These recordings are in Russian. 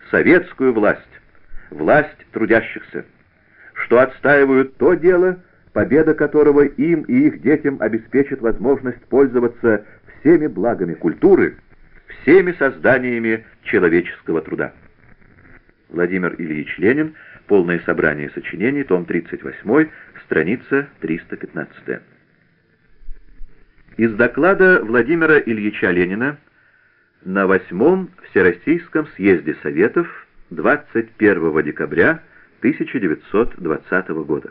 советскую власть, власть трудящихся, что отстаивают то дело, победа которого им и их детям обеспечит возможность пользоваться всеми благами культуры, всеми созданиями человеческого труда. Владимир Ильич Ленин. Полное собрание сочинений. Том 38. Страница 315. Из доклада Владимира Ильича Ленина на 8-м Всероссийском съезде Советов 21 декабря 1920 года.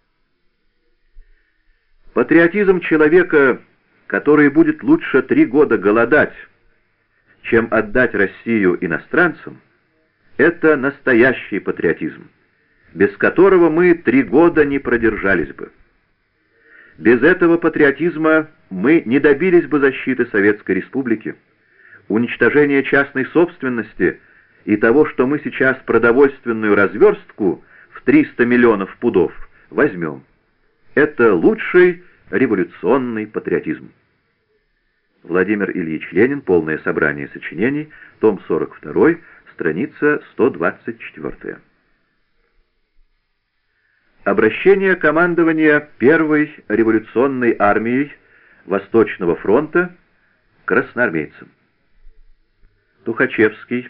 Патриотизм человека, который будет лучше 3 года голодать, чем отдать Россию иностранцам, это настоящий патриотизм, без которого мы 3 года не продержались бы. Без этого патриотизма мы не добились бы защиты Советской Республики, уничтожения частной собственности и того, что мы сейчас продовольственную разверстку в 300 миллионов пудов возьмем. Это лучший революционный патриотизм. Владимир Ильич Ленин. Полное собрание сочинений. Том 42. Страница 124. Обращение командования Первой революционной армией Восточного фронта к красноармейцам. Тухачевский,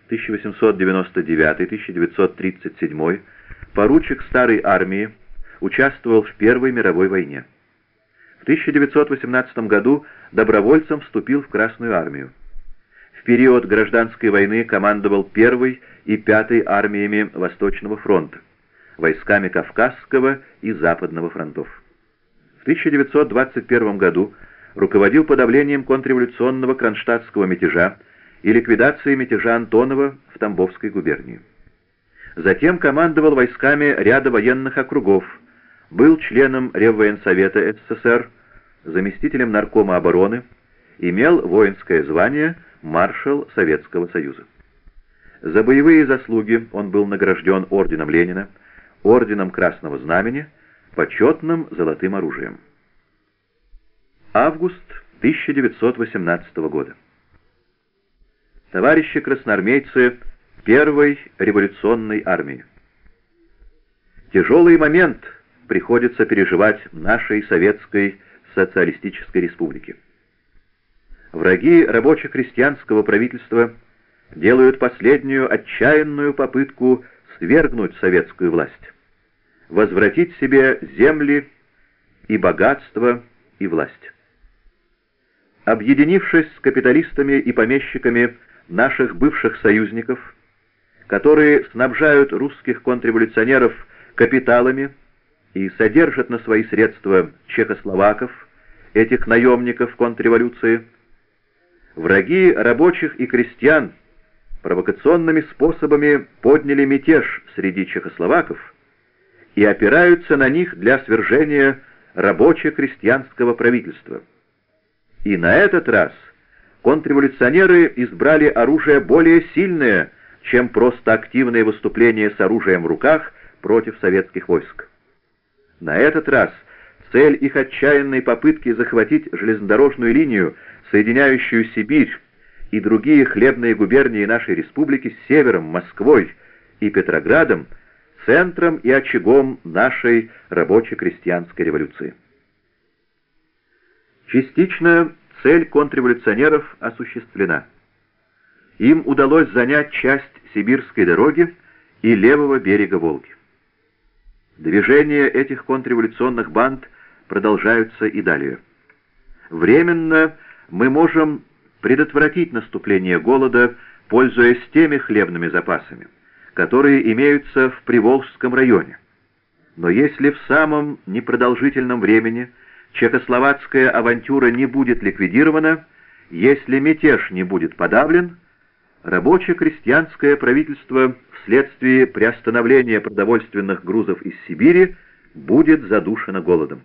1899-1937, поручик Старой армии, участвовал в Первой мировой войне. В 1918 году добровольцем вступил в Красную армию. В период гражданской войны командовал 1-й и 5-й армиями Восточного фронта, войсками Кавказского и Западного фронтов. В 1921 году руководил подавлением контрреволюционного кронштадтского мятежа и ликвидацией мятежа Антонова в Тамбовской губернии. Затем командовал войсками ряда военных округов, был членом Реввоенсовета СССР, заместителем наркома обороны, имел воинское звание маршал Советского Союза. За боевые заслуги он был награжден орденом Ленина, орденом Красного Знамени, почетным золотым оружием. Август 1918 года. Товарищи красноармейцы Первой революционной армии. Тяжелый момент приходится переживать нашей Советской Социалистической Республике. Враги рабоче-крестьянского правительства делают последнюю отчаянную попытку свергнуть советскую власть, возвратить себе земли и богатство и власть. Объединившись с капиталистами и помещиками наших бывших союзников, которые снабжают русских контрреволюционеров капиталами и содержат на свои средства чехословаков, этих наемников контрреволюции, враги рабочих и крестьян провокационными способами подняли мятеж среди чехословаков и опираются на них для свержения рабоче-крестьянского правительства. И на этот раз контрреволюционеры избрали оружие более сильное, чем просто активное выступление с оружием в руках против советских войск. На этот раз цель их отчаянной попытки захватить железнодорожную линию, соединяющую Сибирь и другие хлебные губернии нашей республики с севером, Москвой и Петроградом, центром и очагом нашей рабоче-крестьянской революции. Частично цель контрреволюционеров осуществлена. Им удалось занять часть Сибирской дороги и левого берега Волги. Движения этих контрреволюционных банд продолжаются и далее. Временно мы можем предотвратить наступление голода, пользуясь теми хлебными запасами, которые имеются в Приволжском районе. Но если в самом непродолжительном времени чехословацкая авантюра не будет ликвидирована, если мятеж не будет подавлен, рабоче-крестьянское правительство вследствие приостановления продовольственных грузов из Сибири будет задушено голодом.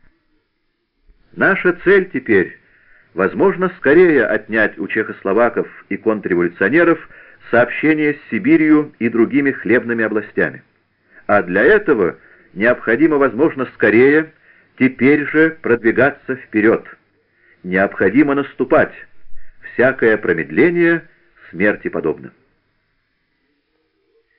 Наша цель теперь, возможно, скорее отнять у чехословаков и контрреволюционеров сообщения с Сибирью и другими хлебными областями. А для этого необходимо, возможно, скорее, теперь же продвигаться вперед. Необходимо наступать. Всякое промедление смерти подобно.